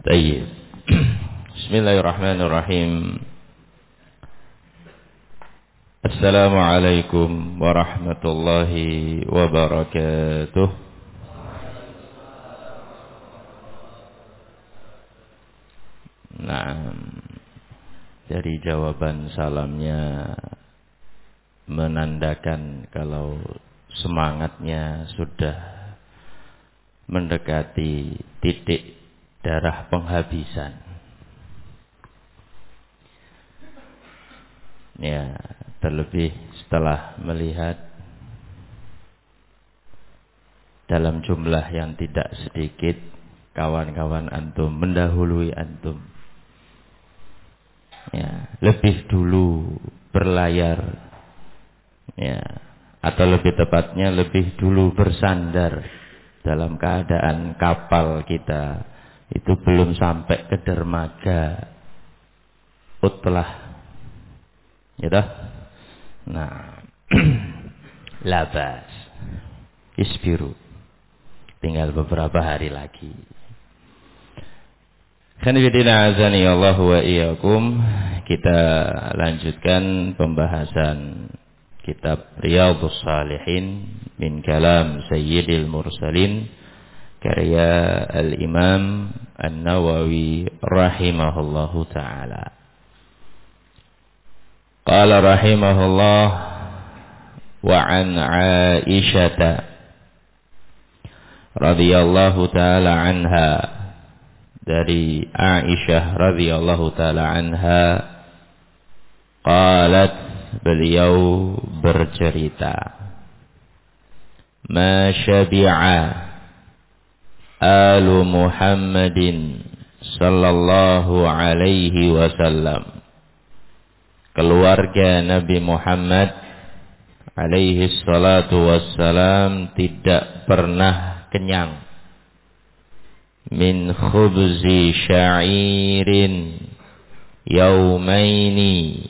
Tayyib. Bismillahirrahmanirrahim. Assalamualaikum warahmatullahi wabarakatuh. Nah, dari jawaban salamnya menandakan kalau semangatnya sudah mendekati titik darah penghabisan. Ya, terlebih setelah melihat dalam jumlah yang tidak sedikit kawan-kawan antum mendahului antum. Ya, lebih dulu berlayar. Ya, atau lebih tepatnya lebih dulu bersandar dalam keadaan kapal kita itu belum sampai ke dermaga Utlah. Ya dah. Nah, labas. Isbiru. Tinggal beberapa hari lagi. Khanifidina azani Allah wa iyyakum. Kita lanjutkan pembahasan kitab Riyadhus Shalihin min kalam Sayyidil Mursalin karya Al-Imam An-Nawawi rahimahullahu ta'ala. Qala rahimahullah wa an Aisyata radhiyallahu ta'ala anha, dari Aisyah radhiyallahu ta'ala anha, qalat, beliau bercerita, ma syabi'a alu Muhammadin sallallahu alaihi wasallam, keluarga Nabi Muhammad alaihi salatu wassalam tidak pernah kenyang, min khubzi sya'irin yaumaini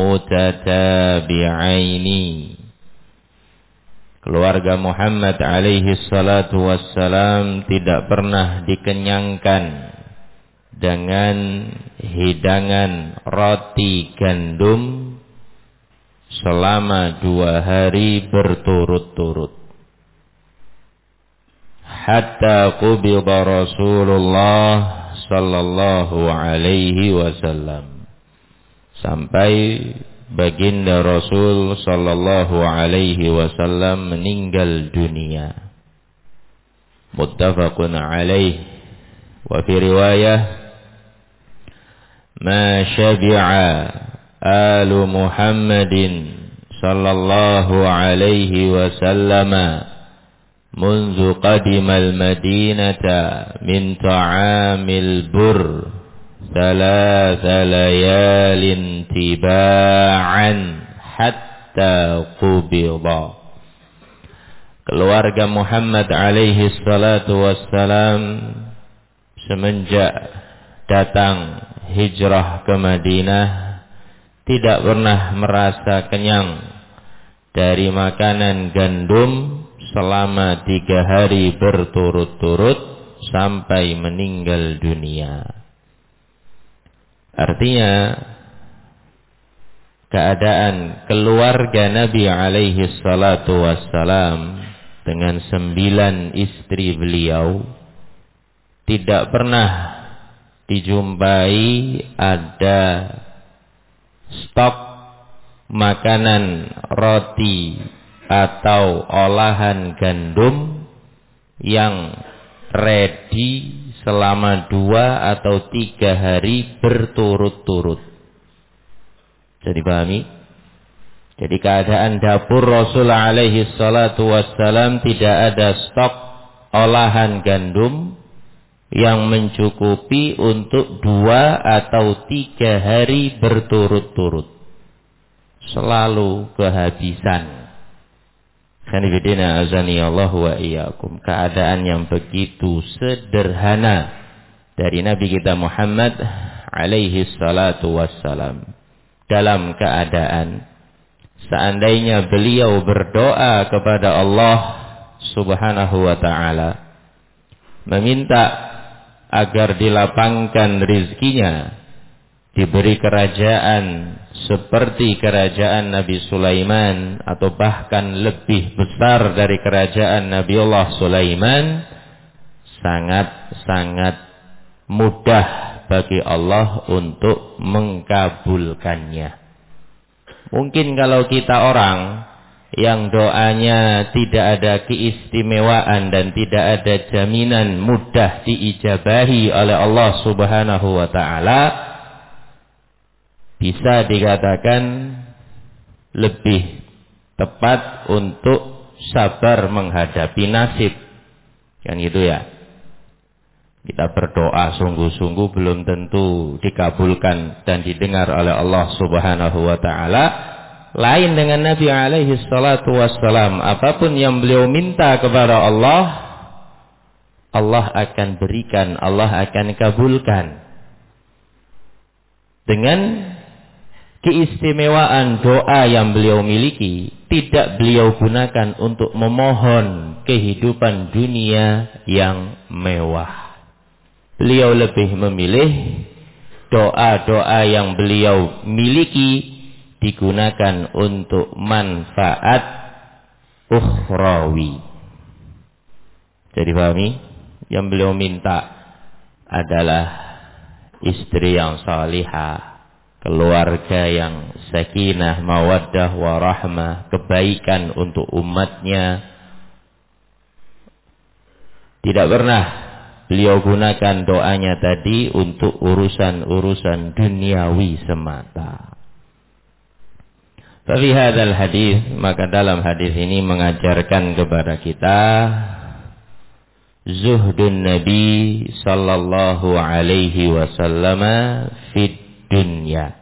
mutatabi'aini. Keluarga Muhammad alaihi salatu wassalam tidak pernah dikenyangkan dengan hidangan roti gandum selama 2 hari berturut-turut. Hatta qubida Rasulullah sallallahu alaihi wasallam, sampai baginda Rasul sallallahu alaihi wasallam meninggal dunia. Muttafaqun alaih. Wa fi riwayah, ma syabi'a alu Muhammadin sallallahu alaihi wasallam منذ قدم المدينة من طعام البر 3 ليال تباعا حتى قبض. Keluarga Muhammad alaihi salatu wassalam semenjak datang hijrah ke Madinah tidak pernah merasa kenyang dari makanan gandum selama 3 hari berturut-turut sampai meninggal dunia. Artinya keadaan keluarga Nabi alaihi salatu wassalam dengan 9 istri beliau tidak pernah dijumpai ada stok makanan roti atau olahan gandum yang ready selama 2 atau 3 hari berturut-turut. Jadi pahami? Jadi keadaan dapur Rasul alaihi salatu wassalam tidak ada stok olahan gandum yang mencukupi untuk 2 atau 3 hari berturut-turut. Selalu kehabisan. Khanifidina azani Allah wa iyyakum. Keadaan yang begitu sederhana dari Nabi kita Muhammad alaihi salatu wassalam, dalam keadaan seandainya beliau berdoa kepada Allah subhanahu wa ta'ala, meminta agar dilapangkan rizkinya, diberi kerajaan seperti kerajaan Nabi Sulaiman atau bahkan lebih besar dari kerajaan Nabiullah Sulaiman, sangat-sangat mudah bagi Allah untuk mengkabulkannya. Mungkin kalau kita orang yang doanya tidak ada keistimewaan dan tidak ada jaminan mudah diijabahi oleh Allah Subhanahu wa ta'ala, bisa dikatakan lebih tepat untuk sabar menghadapi nasib. Kan gitu ya. Kita berdoa sungguh-sungguh belum tentu dikabulkan dan didengar oleh Allah Subhanahu wa ta'ala. Lain dengan Nabi alaihi salatu wassalam, apapun yang beliau minta kepada Allah, Allah akan berikan, Allah akan kabulkan. Dengan keistimewaan doa yang beliau miliki, tidak beliau gunakan untuk memohon kehidupan dunia yang mewah. Beliau lebih memilih doa-doa yang beliau miliki digunakan untuk manfaat ukhrawi. Jadi pahami, yang beliau minta adalah istri yang salihah, keluarga yang sakinah, mawaddah, warahmah, kebaikan untuk umatnya. Tidak pernah beliau gunakan doanya tadi untuk urusan-urusan duniawi semata. Tapi hadal hadis, maka dalam hadis ini mengajarkan kepada kita zuhdun Nabi sallallahu alaihi wasallam fid dunya.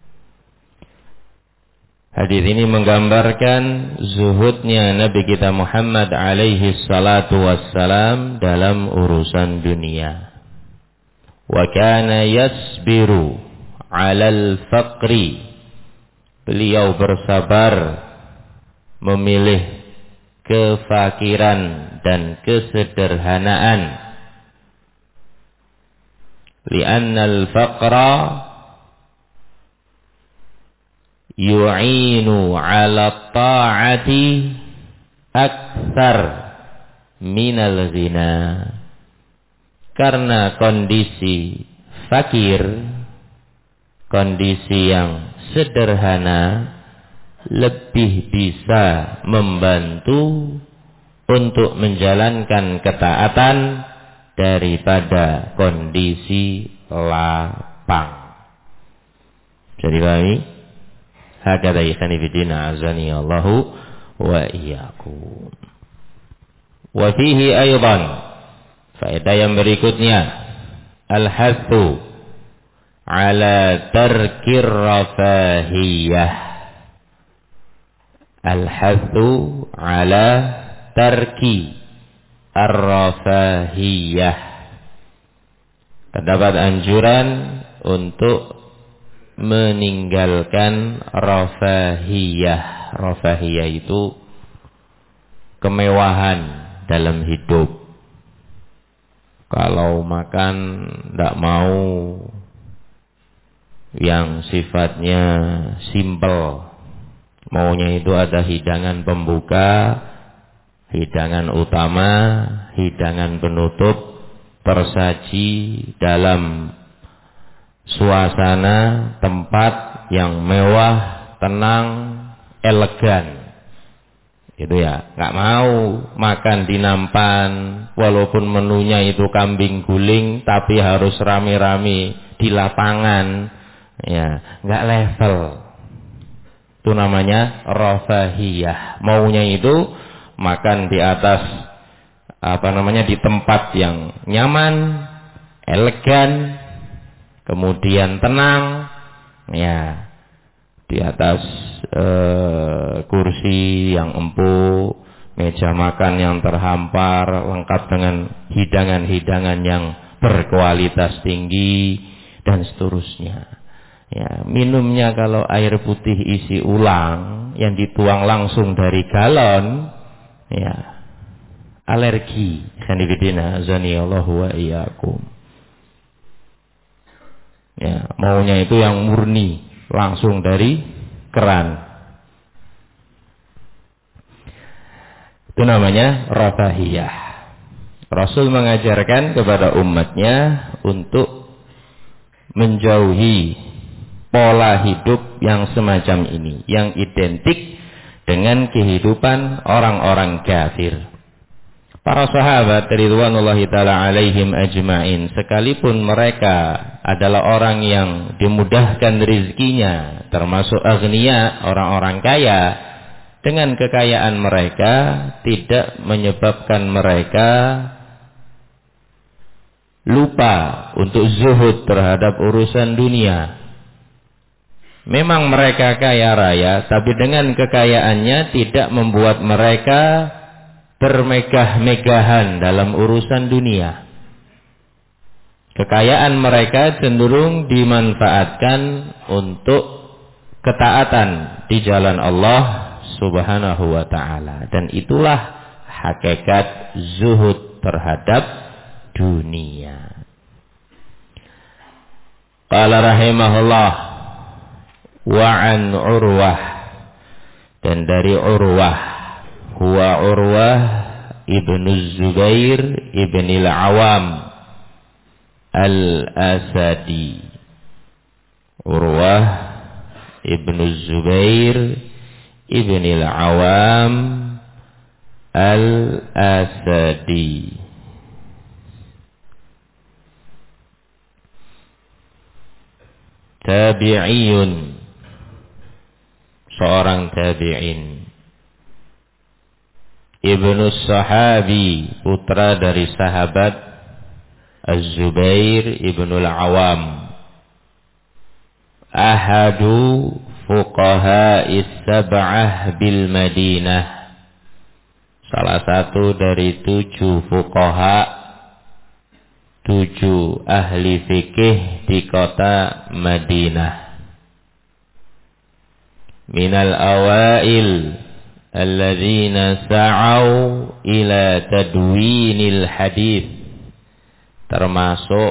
Hadis ini menggambarkan zuhudnya Nabi kita Muhammad alaihi salatu wassalam dalam urusan dunia. Wa kana yasbiru 'alal faqri. Beliau bersabar memilih kefakiran dan kesederhanaan. Li'annal faqra yu'inu 'ala ta'ati aktsar minal ghina. Karena kondisi fakir, kondisi yang sederhana, lebih bisa membantu untuk menjalankan ketaatan daripada kondisi lapang. Jadi pahami? Hakadha ikhwani fillah azani Allahu wa iyyakum. Wa fihi aidan, faedah yang berikutnya, al-hathu ala tarkir rafahiyah. Al-hathu ala tarki ar-rafahiyah. Terdapat anjuran untuk meninggalkan rafahiyah. Rafahiyah itu kemewahan dalam hidup. Kalau makan tidak mau yang sifatnya simpel, maunya itu ada hidangan pembuka, hidangan utama, hidangan penutup, tersaji dalam suasana tempat yang mewah, tenang, elegan. Itu ya, nggak mau makan di nampan, walaupun menunya itu kambing guling, tapi harus rame-rame di lapangan. Ya, nggak level. Itu namanya rafahiyah. Maunya itu makan di atas di tempat yang nyaman, elegan, kemudian tenang, ya, di atas kursi yang empuk, meja makan yang terhampar, lengkap dengan hidangan-hidangan yang berkualitas tinggi dan seterusnya. Ya, minumnya kalau air putih isi ulang yang dituang langsung dari galon, ya, alergi. Sanibidina azani Allahu wa iyyakum. Ya, maunya itu yang murni, langsung dari keran. Itu namanya rafahiyah. Rasul mengajarkan kepada umatnya untuk menjauhi pola hidup yang semacam ini, yang identik dengan kehidupan orang-orang kafir. Para sahabat ridwanullahi ta'ala alaihim ajma'in, sekalipun mereka adalah orang yang dimudahkan rezekinya, termasuk agniya, orang-orang kaya, dengan kekayaan mereka tidak menyebabkan mereka lupa untuk zuhud terhadap urusan dunia. Memang mereka kaya raya, tapi dengan kekayaannya tidak membuat mereka bermegah-megahan dalam urusan dunia. Kekayaan mereka cenderung dimanfaatkan untuk ketaatan di jalan Allah Subhanahu wa ta'ala. Dan itulah hakikat zuhud terhadap dunia. Qala rahimahullah wa an Urwah, dan dari Urwah, huwa Urwah ibnu Zubair ibn al-Awam al-Asadi. Urwah ibnu Zubair ibn al-Awam al-Asadi. Tabi'iyun, seorang tabi'in. Ibnu Sahabi, putra dari sahabat Az-Zubair ibnu al-Awam. Ahadu fuqaha'is sab'ah bil Madinah, salah satu dari 7 fuqaha, 7 ahli fikih di kota Madinah. Minal awail alladzina sa'au ila tadwinil hadits, termasuk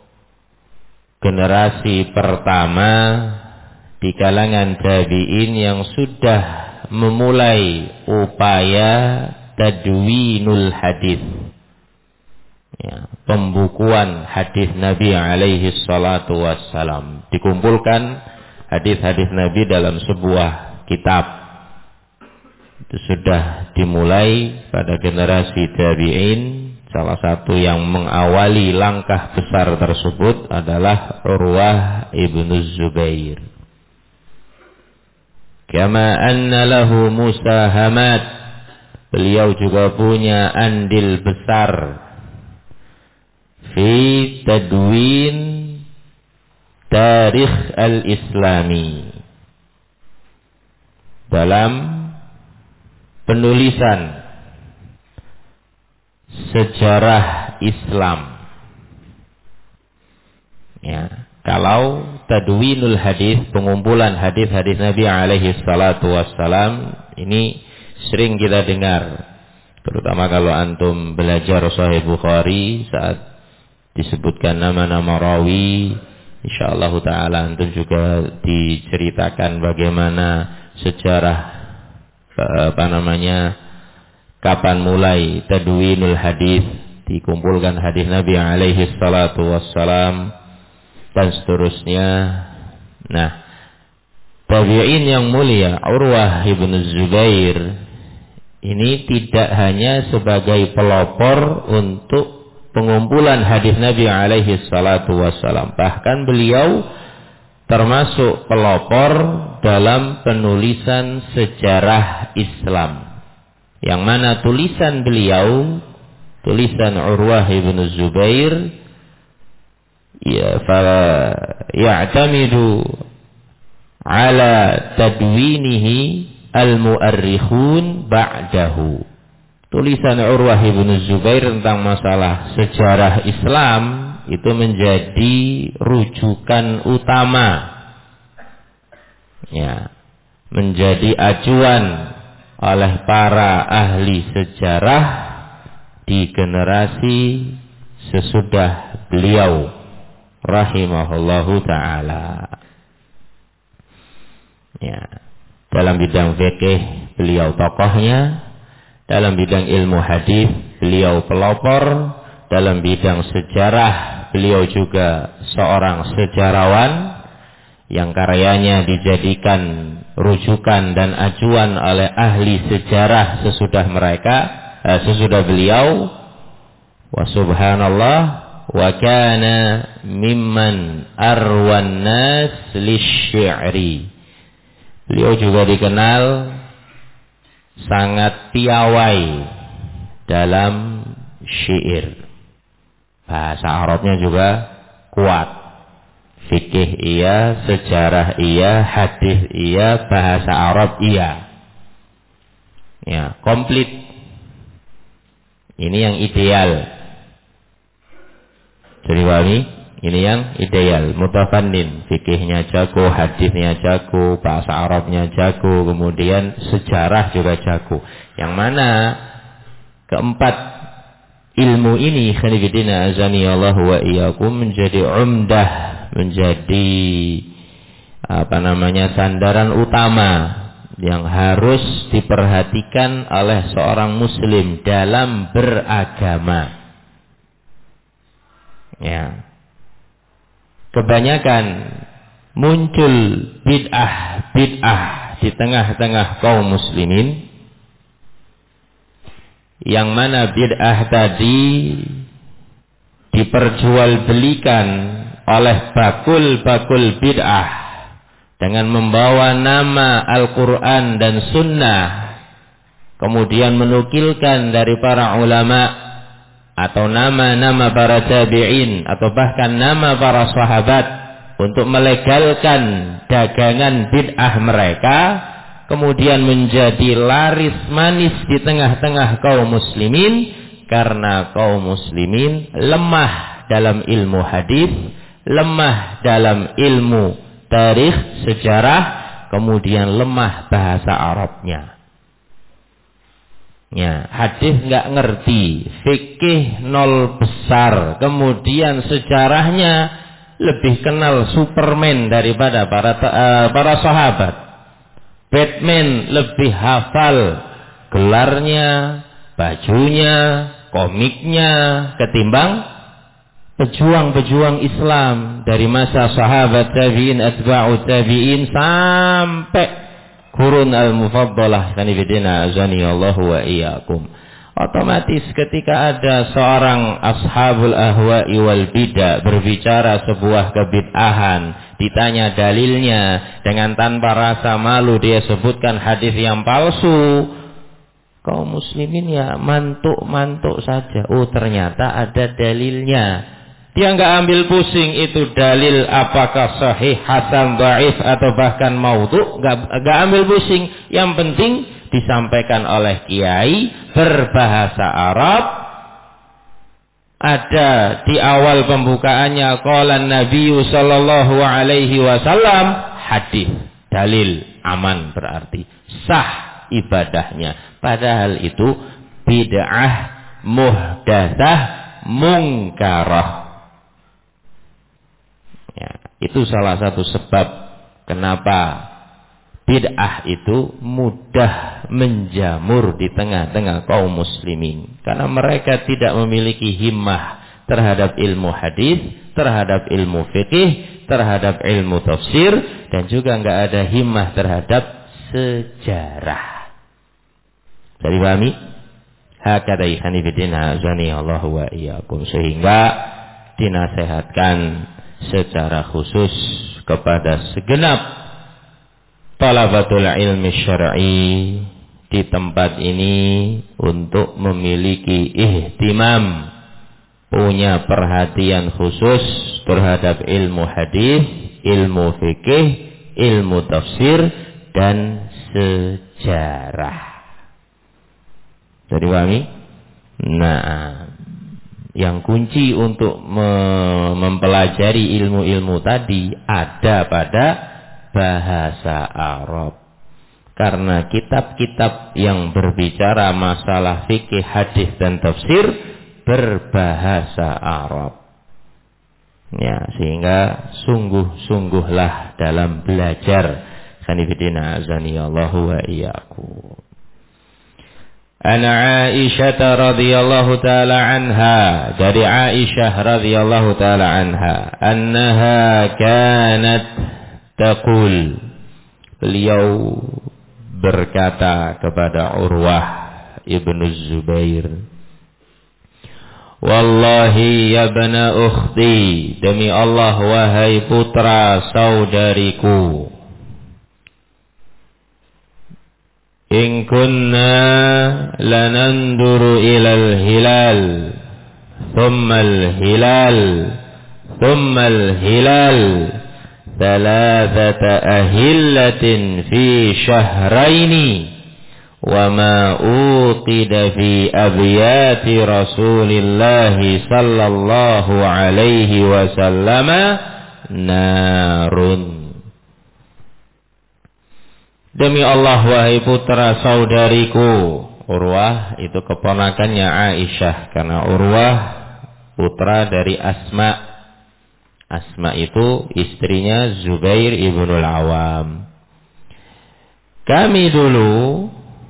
generasi pertama di kalangan tabi'in yang sudah memulai upaya tadwinul hadits, ya, pembukuan hadis Nabi alaihi salatu wassalam. Dikumpulkan hadis-hadis Nabi dalam sebuah kitab. Itu sudah dimulai pada generasi tabi'in. Salah satu yang mengawali langkah besar tersebut adalah Urwah ibnu Zubair. Kama anna lahu musahamat, beliau juga punya andil besar fi tadwin tarikh al-islami, dalam penulisan sejarah Islam. Ya, kalau tadwinul hadis, pengumpulan hadis-hadis Nabi alaihi salatu wassalam, ini sering kita dengar, terutama kalau antum belajar Sahih Bukhari, saat disebutkan nama-nama rawi, insyaallah taala antum juga diceritakan bagaimana sejarah kapan mulai tadwinul hadis, dikumpulkan hadis Nabi alaihi salatu wassalam dan seterusnya. Nah, tabi'in yang mulia Urwah ibnu Zubair ini tidak hanya sebagai pelopor untuk pengumpulan hadis Nabi alaihi salatu wassalam, bahkan beliau termasuk pelopor dalam penulisan sejarah Islam, yang mana tulisan beliau, tulisan Urwah ibn Zubair, ya, ya'tamidu ala tadwinihi al-mu'arrikhun ba'dahu. Tulisan Urwah ibn Zubair tentang masalah sejarah Islam itu menjadi rujukan utama, ya, menjadi acuan oleh para ahli sejarah di generasi sesudah beliau, rahimahullahu taala. Ya, dalam bidang fikih beliau tokohnya, dalam bidang ilmu hadis beliau pelopor, dalam bidang sejarah beliau juga seorang sejarawan yang karyanya dijadikan rujukan dan acuan oleh ahli sejarah sesudah beliau. Wa subhanallah, wa kana mimman arwan nas lisyi'ri. Beliau juga dikenal sangat piawai dalam syair. Bahasa Arabnya juga kuat. Fikih iya, sejarah iya, hadis iya, bahasa Arab iya. Ya, komplit. Ini yang ideal. Jadi ini yang ideal. Mutafannin, fikihnya jago, hadisnya jago, bahasa Arabnya jago, kemudian sejarah juga jago. Yang mana keempat ilmu ini khanifidina azaniyallahu wa iyyakum menjadi umdah, menjadi sandaran utama yang harus diperhatikan oleh seorang muslim dalam beragama. Ya. Kebanyakan muncul bid'ah di tengah-tengah kaum muslimin, yang mana bid'ah tadi diperjualbelikan oleh bakul-bakul bid'ah dengan membawa nama Al-Quran dan Sunnah, kemudian menukilkan dari para ulama atau nama-nama para tabi'in atau bahkan nama para sahabat untuk melegalkan dagangan bid'ah mereka, kemudian menjadi laris manis di tengah-tengah kaum muslimin, karena kaum muslimin lemah dalam ilmu hadis, lemah dalam ilmu tarikh, sejarah, kemudian lemah bahasa Arabnya. Ya, hadis nggak ngerti, fikih nol besar, kemudian sejarahnya lebih kenal Superman daripada para sahabat. Batman lebih hafal gelarnya, bajunya, komiknya ketimbang pejuang-pejuang Islam dari masa sahabat tabi'in, atba'u tabi'in sampai Qurun al-mufaddalah kanifidina azaniyallahu wa iyyakum. Otomatis ketika ada seorang ashabul ahwa'i wal bid'ah berbicara sebuah kebid'ahan, ditanya dalilnya, dengan tanpa rasa malu dia sebutkan hadis yang palsu, kaum muslimin ya mantuk-mantuk saja. Oh, ternyata ada dalilnya. Dia nggak ambil pusing itu dalil apakah sahih, hasan, dhaif atau bahkan maudhu, nggak ambil pusing. Yang penting disampaikan oleh kiai berbahasa Arab. Ada di awal pembukaannya qala Nabi sallallahu alaihi wasallam, hadis, dalil, aman, berarti sah ibadahnya. Padahal itu bid'ah muhdatsah mungkarah. Ya, itu salah satu sebab kenapa bid'ah itu mudah menjamur di tengah-tengah kaum muslimin, karena mereka tidak memiliki himmah terhadap ilmu hadis, terhadap ilmu fikih, terhadap ilmu tafsir, dan juga enggak ada himmah terhadap sejarah. Jadi pahami? Hakadha ikhwanifidina azaniyallahu wa iyyakum. Sehingga dinasehatkan secara khusus kepada segenap talabatul ilmi syar'i di tempat ini untuk memiliki ihtimam, punya perhatian khusus terhadap ilmu hadis, ilmu fikih, ilmu tafsir, dan sejarah. Jadi pahami? Nah, yang kunci untuk mempelajari ilmu-ilmu tadi ada pada bahasa Arab. Karena kitab-kitab yang berbicara masalah fikih, hadis, dan tafsir berbahasa Arab. Ya, sehingga sungguh-sungguhlah dalam belajar. Khanifidina azaniyallahu wa iyyakum. Ana Aisyah radhiyallahu taala anha, dari Aisyah radhiyallahu taala anha, annaha kanat taqul, beliau berkata kepada Urwah ibnu Zubair, wallahi ya bana ukhti, demi Allah wahai putra saudariku, in kunna lananduru ilal hilal thumma al-hilal thumma al-hilal thalathata ahillatin fi syahraini wa ma uqida fi abyati rasulillahi sallallahu alaihi wasallama narun. Demi Allah wahai putra saudariku, Urwah itu keponakannya Aisyah, karena Urwah putra dari Asma. Asma itu istrinya Zubair ibnul Awam. Kami dulu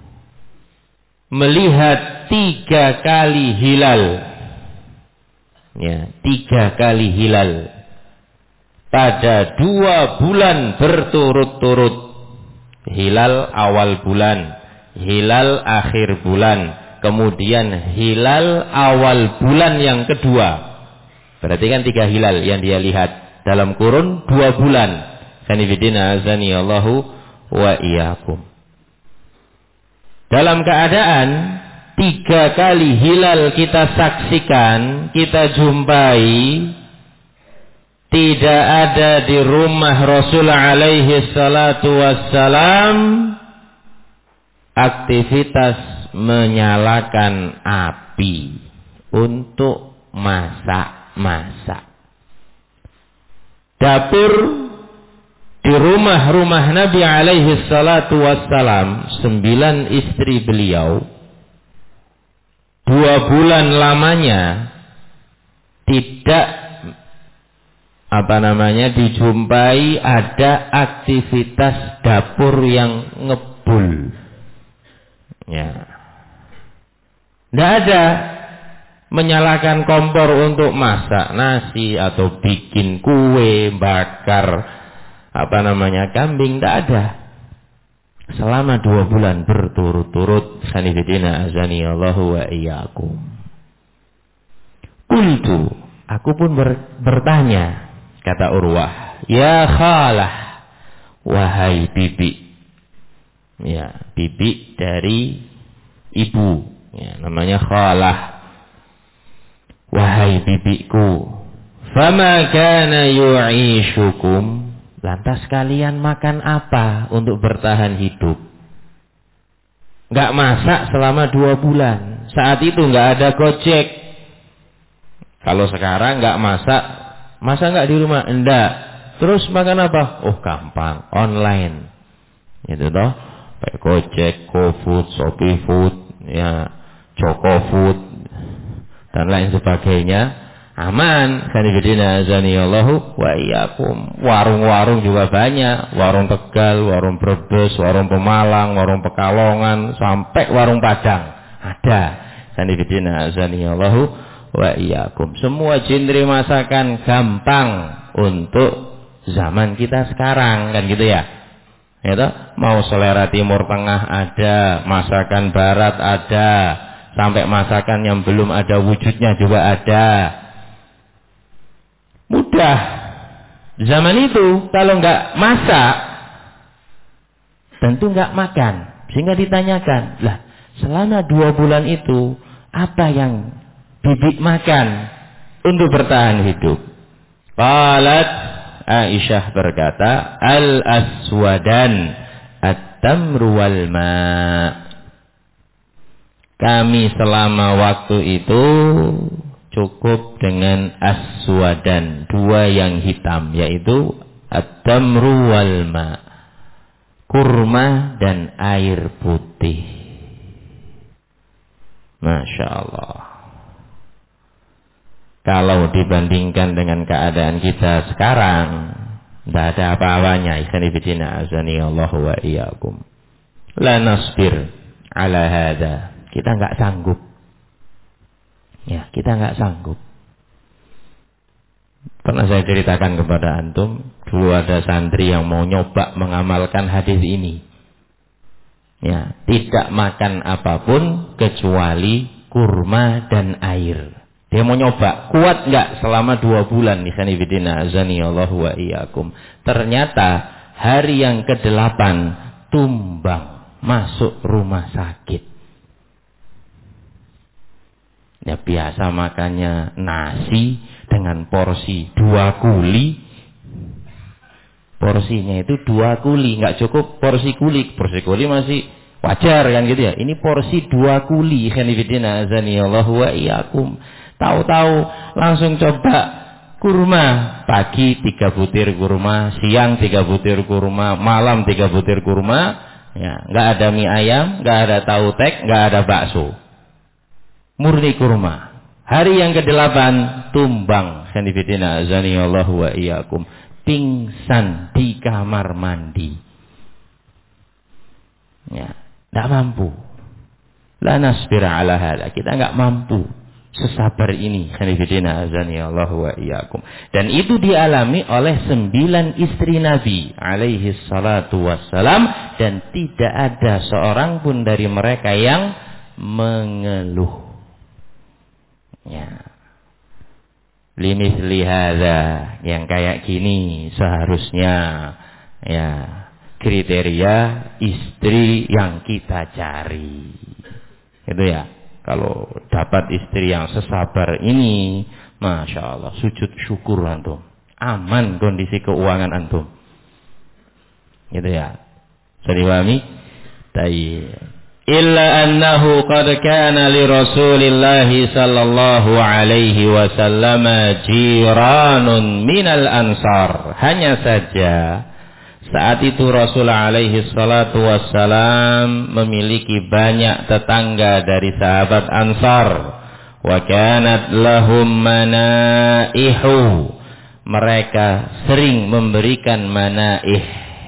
melihat 3 kali hilal. Ya, 3 kali hilal pada 2 bulan berturut-turut. Hilal awal bulan, hilal akhir bulan, kemudian hilal awal bulan yang kedua. Berarti kan 3 hilal yang dia lihat dalam kurun 2 bulan. Sanifidina azaniyallahu wa iyyakum. Dalam keadaan 3 kali hilal kita saksikan, kita jumpai, tidak ada di rumah Rasul alaihi salatu wassalam aktivitas menyalakan api untuk masak-masak. Dapur di rumah-rumah Nabi alaihi salatu wassalam, 9 istri beliau, 2 bulan lamanya tidak dijumpai ada aktivitas dapur yang ngebul. Ya. Tidak ada menyalakan kompor untuk masak nasi atau bikin kue, bakar kambing, tidak ada. Selama 2 bulan berturut-turut. Sanifidina azaniyallahu wa iyyakum. Qultu, aku pun bertanya, kata Urwah, ya khalah, wahai bibi. Ya, bibi dari ibu, ya, namanya khalah. Wahai bibiku, fama kana yu'ishukum, lantas kalian makan apa untuk bertahan hidup? Enggak masak selama 2 bulan. Saat itu enggak ada Gojek. Kalau sekarang enggak masak, masa enggak di rumah? Enggak. Terus makan apa? Oh, gampang, online. Itu toh, kayak Gojek, GoFood, Shopee Food, ya, Chocofood dan lain sebagainya. Aman. Sanifidina azaniyallahu wa iyyakum. Warung-warung juga banyak, warung Tegal, warung Brebes, warung Pemalang, warung Pekalongan, sampai warung Padang ada. Sanifidina azaniyallahu wa iyyakum. Semua genre masakan gampang untuk zaman kita sekarang, kan gitu ya. Itu mau selera Timur Tengah ada, masakan Barat ada, sampai masakan yang belum ada wujudnya juga ada. Mudah. Zaman itu kalau enggak masak, tentu enggak makan. Sehingga ditanyakan, lah selama 2 bulan itu apa yang bibi makan untuk bertahan hidup? Qalat, Aisyah berkata, al-aswadan at-tamru wal ma'. Kami selama waktu itu cukup dengan aswadan, 2 yang hitam, yaitu at-tamru wal ma', kurma dan air putih. Masya Allah. Kalau dibandingkan dengan keadaan kita sekarang, tidak ada apa-apanya. Ikhwani fillah, azani Allah wa iyyakum. La nasbir ala hada. Kita enggak sanggup. Ya, kita enggak sanggup. Pernah saya ceritakan kepada antum, dulu ada santri yang mau nyoba mengamalkan hadis ini. Ya, tidak makan apapun kecuali kurma dan air. Dia mau nyoba, kuat enggak selama 2 bulan. Ikhwani fillah, azani Allah wa iyyakum. Ternyata hari yang ke-8 tumbang, masuk rumah sakit. Ya biasa makannya nasi dengan porsi 2 kuli. Porsinya itu 2 kuli, enggak cukup porsi kuli. Porsi kuli masih wajar kan gitu ya. Ini porsi 2 kuli. Ikhwani fillah, azani Allah wa iyyakum. Tahu-tahu langsung coba kurma. Pagi 3 butir kurma, siang 3 butir kurma, malam 3 butir kurma. Ya, enggak ada mie ayam, enggak ada tahu tek, enggak ada bakso. Murni kurma. Hari yang ke-8 tumbang. Sanifidina azani Allah wa iyyakum. Pingsan di kamar mandi. Ya, enggak mampu. La nasbira ala hada. Kita enggak mampu sesabar ini. Sanifidina azani Allah wa iyyakum. Dan itu dialami oleh 9 istri Nabi alaihi salatu wassalam, dan tidak ada seorang pun dari mereka yang mengeluh. Ya. Limithli hadza, yang kayak gini seharusnya ya kriteria istri yang kita cari. Itu ya. Kalau dapat istri yang sesabar ini, masya Allah, sujud syukur antum, aman kondisi keuangan antum. Gitu ya. Bisa dipahami? Tayyib. Illa annahu qad kana li Rasulillah sallallahu alaihi wasallam jiranun minal ansar. Hanya saja saat itu Rasul alaihi salatu wassalam memiliki banyak tetangga dari sahabat Ansar. Wa kanat lahum manaihu. Mereka sering memberikan manaih.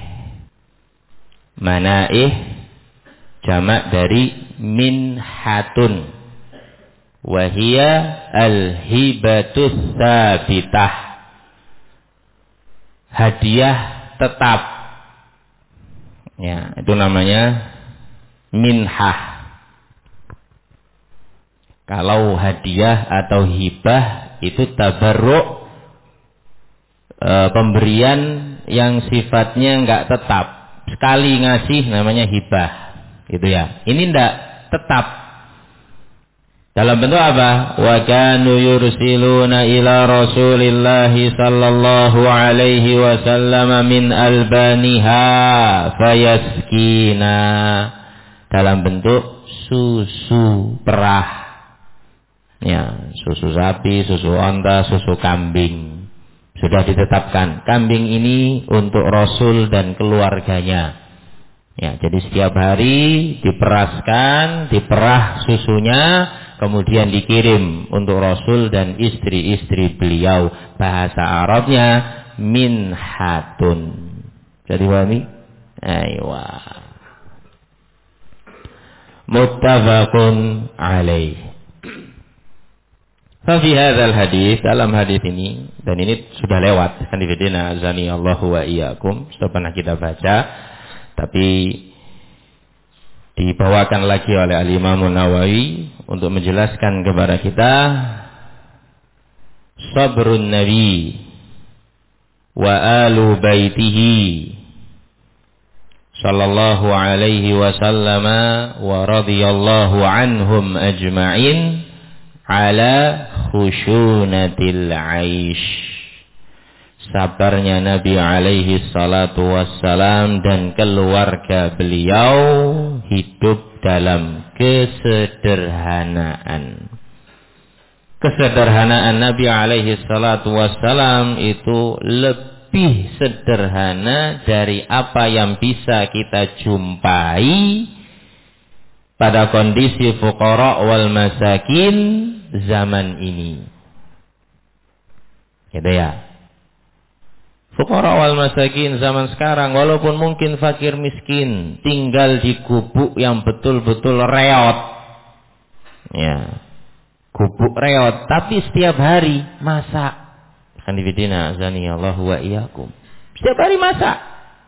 Manaih jamak dari minhatun. Wa hiya al-hibatus tsabitah. Hadiah tetap. Ya, itu namanya minhah. Kalau hadiah atau hibah itu tabarruk, pemberian yang sifatnya enggak tetap. Sekali ngasih namanya hibah. Gitu ya. Ini enggak tetap. Dalam bentuk apa? Wa kanu yursiluna ila Rasulillah sallallahu alaihi wasallam min albaniha fayaskina. Dalam bentuk susu perah. Ya, susu sapi, susu onta, susu kambing. Sudah ditetapkan. Kambing ini untuk Rasul dan keluarganya. Ya, jadi setiap hari diperaskan, diperah susunya, kemudian dikirim untuk Rasul dan istri-istri beliau. Bahasa Arabnya minhatun. Jadi pahami? Aywa. Muttafaqun alaih. Fafi hadzal hadis, dalam hadis ini, dan ini sudah lewat, kan difidina azani Allahu wa iyyakum, sudah pernah kita baca, tapi dibawakan lagi oleh Al-Imam Nawawi untuk menjelaskan kepada kita sabrun Nabi wa alu baitihi sallallahu alaihi wasallam wa radhiyallahu anhum ajma'in ala khushunatil aish. Sabarnya Nabi alaihi salatu wassalam dan keluarga beliau hidup dalam kesederhanaan. Kesederhanaan Nabi alaihi salatu wassalam itu lebih sederhana dari apa yang bisa kita jumpai pada kondisi fuqara wal masakin zaman ini. Gitu ya. Fuqara wal masakin zaman sekarang walaupun mungkin fakir miskin, tinggal di gubuk yang betul-betul reot. Ya. Gubuk reot, tapi setiap hari masak. Khanifidina azanillahu wa iyyakum. Setiap hari masak.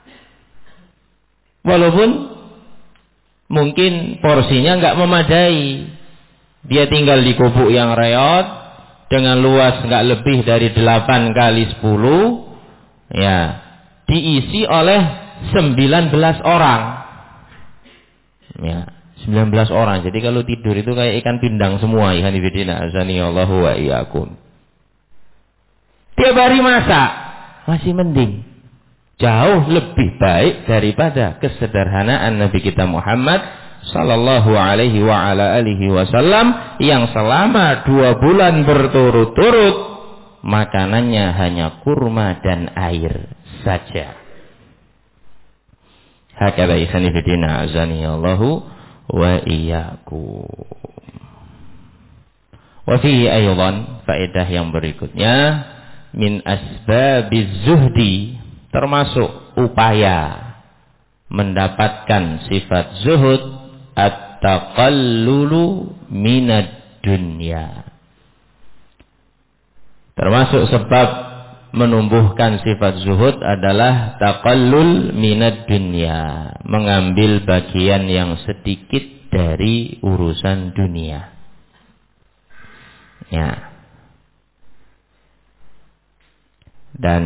Walaupun mungkin porsinya enggak memadai. Dia tinggal di gubuk yang reot dengan luas enggak lebih dari 8 kali 10. Ya, diisi oleh 19 orang. Ya, 19 orang. Jadi kalau tidur itu kayak ikan pindang semua. Ikhwanifidina azanillahu wa iyyakum. Tiap hari masak masih mending. Jauh lebih baik daripada kesederhanaan Nabi kita Muhammad sallallahu alaihi wa ala alihi wasallam yang selama 2 bulan berturut-turut makanannya hanya kurma dan air saja. Hakala ikhwanifidina azanillahu wa iyyakum. Wa fihi aydan faedah yang berikutnya min asbabiz zuhdi, termasuk upaya mendapatkan sifat zuhud at-taqallulu minad dunya. Termasuk sebab menumbuhkan sifat zuhud adalah taqallul minad dunya, mengambil bagian yang sedikit dari urusan dunia. Ya. Dan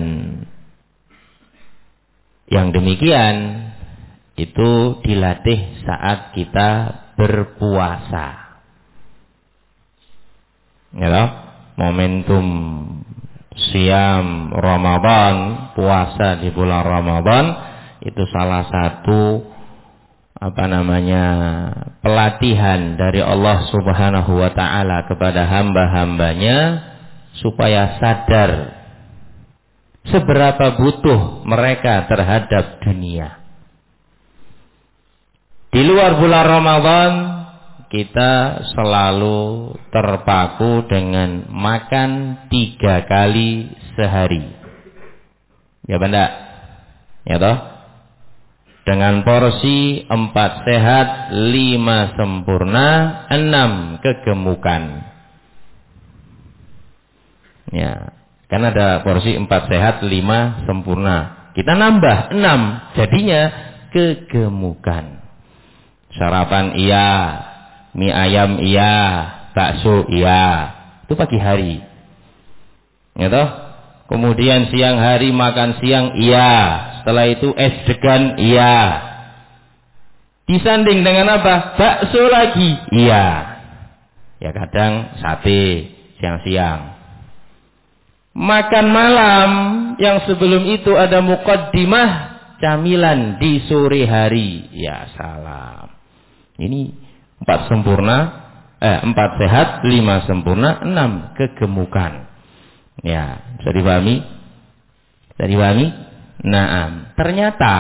yang demikian itu dilatih saat kita berpuasa. Ya toh? Momentum siam Ramadan, puasa di bulan Ramadan itu salah satu pelatihan dari Allah Subhanahu wa taala kepada hamba-hambanya supaya sadar seberapa butuh mereka terhadap dunia. Di luar bulan Ramadan kita selalu terpaku dengan makan 3 kali sehari. Ya benda? Ya toh? Dengan porsi 4 sehat, 5 sempurna, 6 kegemukan. Ya, kan ada porsi 4 sehat, 5 sempurna. Kita nambah 6, jadinya kegemukan. Sarapan iya, mie ayam iya, bakso iya, itu pagi hari. Ya toh? Kemudian siang hari makan siang iya, setelah itu es degan iya. Disanding dengan apa? Bakso lagi iya. Ya kadang sate siang-siang. Makan malam yang sebelum itu ada muqaddimah camilan di sore hari. Ya salam. Ini 4 sempurna, 4 sehat, 5 sempurna, 6 kegemukan. Ya, bisa dipahami? Bisa dipahami? Naam. Ternyata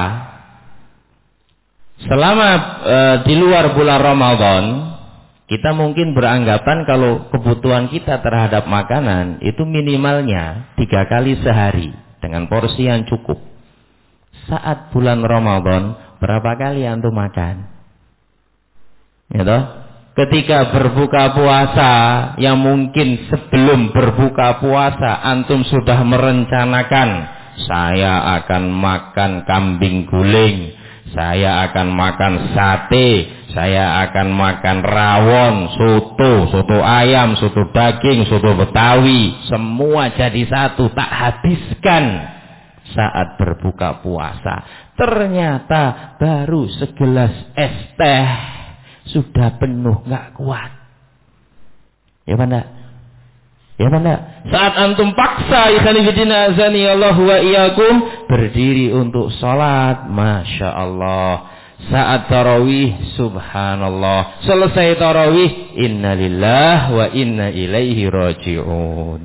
selama di luar bulan Ramadan, kita mungkin beranggapan kalau kebutuhan kita terhadap makanan itu minimalnya 3 kali sehari dengan porsi yang cukup. Saat bulan Ramadan, berapa kali antum makan? Ya toh? Ketika berbuka puasa, yang mungkin sebelum berbuka puasa antum sudah merencanakan, saya akan makan kambing guling, saya akan makan sate, saya akan makan rawon, soto ayam, soto daging, soto betawi, semua jadi satu, tak habiskan saat berbuka puasa. Ternyata baru segelas es teh sudah penuh, nggak kuat. Ya mana? Ya mana? Saat antum paksa ikhwanifidina azanillahu wa iyyakum berdiri untuk sholat, masya Allah. Saat tarawih, subhanallah. Selesai tarawih, innalillah wa inna ilaihi raji'un.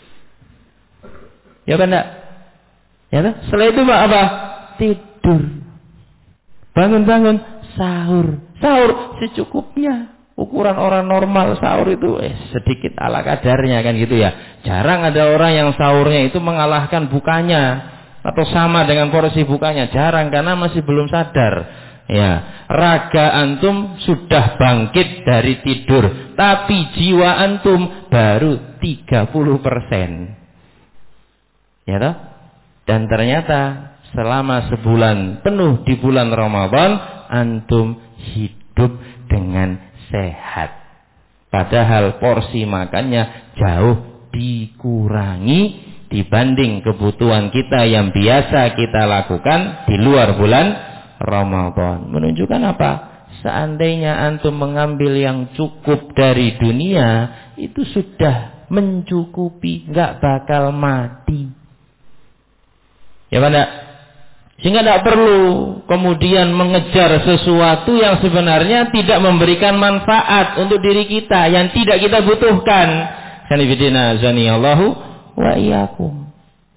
Ya kan enggak? Ya kan? Setelah itu apa? Tidur. Bangun-bangun, sahur secukupnya. Ukuran orang normal sahur itu sedikit ala kadarnya kan gitu ya. Jarang ada orang yang sahurnya itu mengalahkan bukanya atau sama dengan porsi bukanya. Jarang, karena masih belum sadar. Ya, raga antum sudah bangkit dari tidur, tapi jiwa antum baru 30%. Ya toh? Dan ternyata selama sebulan penuh di bulan Ramadan antum hidup dengan sehat, padahal porsi makannya jauh dikurangi dibanding kebutuhan kita yang biasa kita lakukan di luar bulan Ramadan. Menunjukkan apa? Seandainya antum mengambil yang cukup dari dunia, itu sudah mencukupi, nggak bakal mati. Ya Pak? Sehingga tidak perlu kemudian mengejar sesuatu yang sebenarnya tidak memberikan manfaat untuk diri kita, yang tidak kita butuhkan. Sanibidina zaniyallahu wa iyyakum.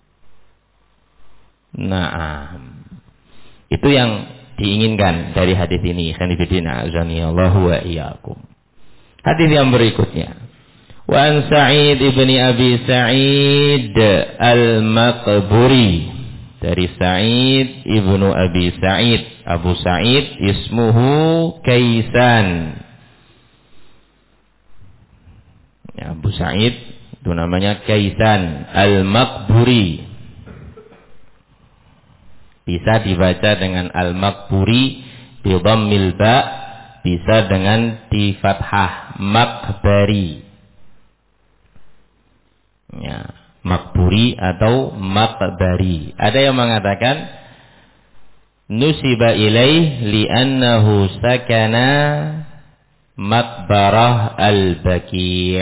Naam. Itu yang diinginkan dari hadis ini. Sanibidina zaniyallahu wa iyyakum. Hadis yang berikutnya. Wa an Sa'id ibni Abi Sa'id al-Maqburi. Dari Sa'id ibnu Abi Sa'id, Abu Sa'id ismuhu Kaisan. Ya, Abu Sa'id itu namanya Kaisan Al-Maqburi. Bisa dibaca dengan Al-Maqburi bi dhammil ba, bisa dengan di fathah Maqbari. Ya, Maqburi atau Maqbari. Ada yang mengatakan nusiba ilaih li'annahu sakana Maqbarah al-Baqi'.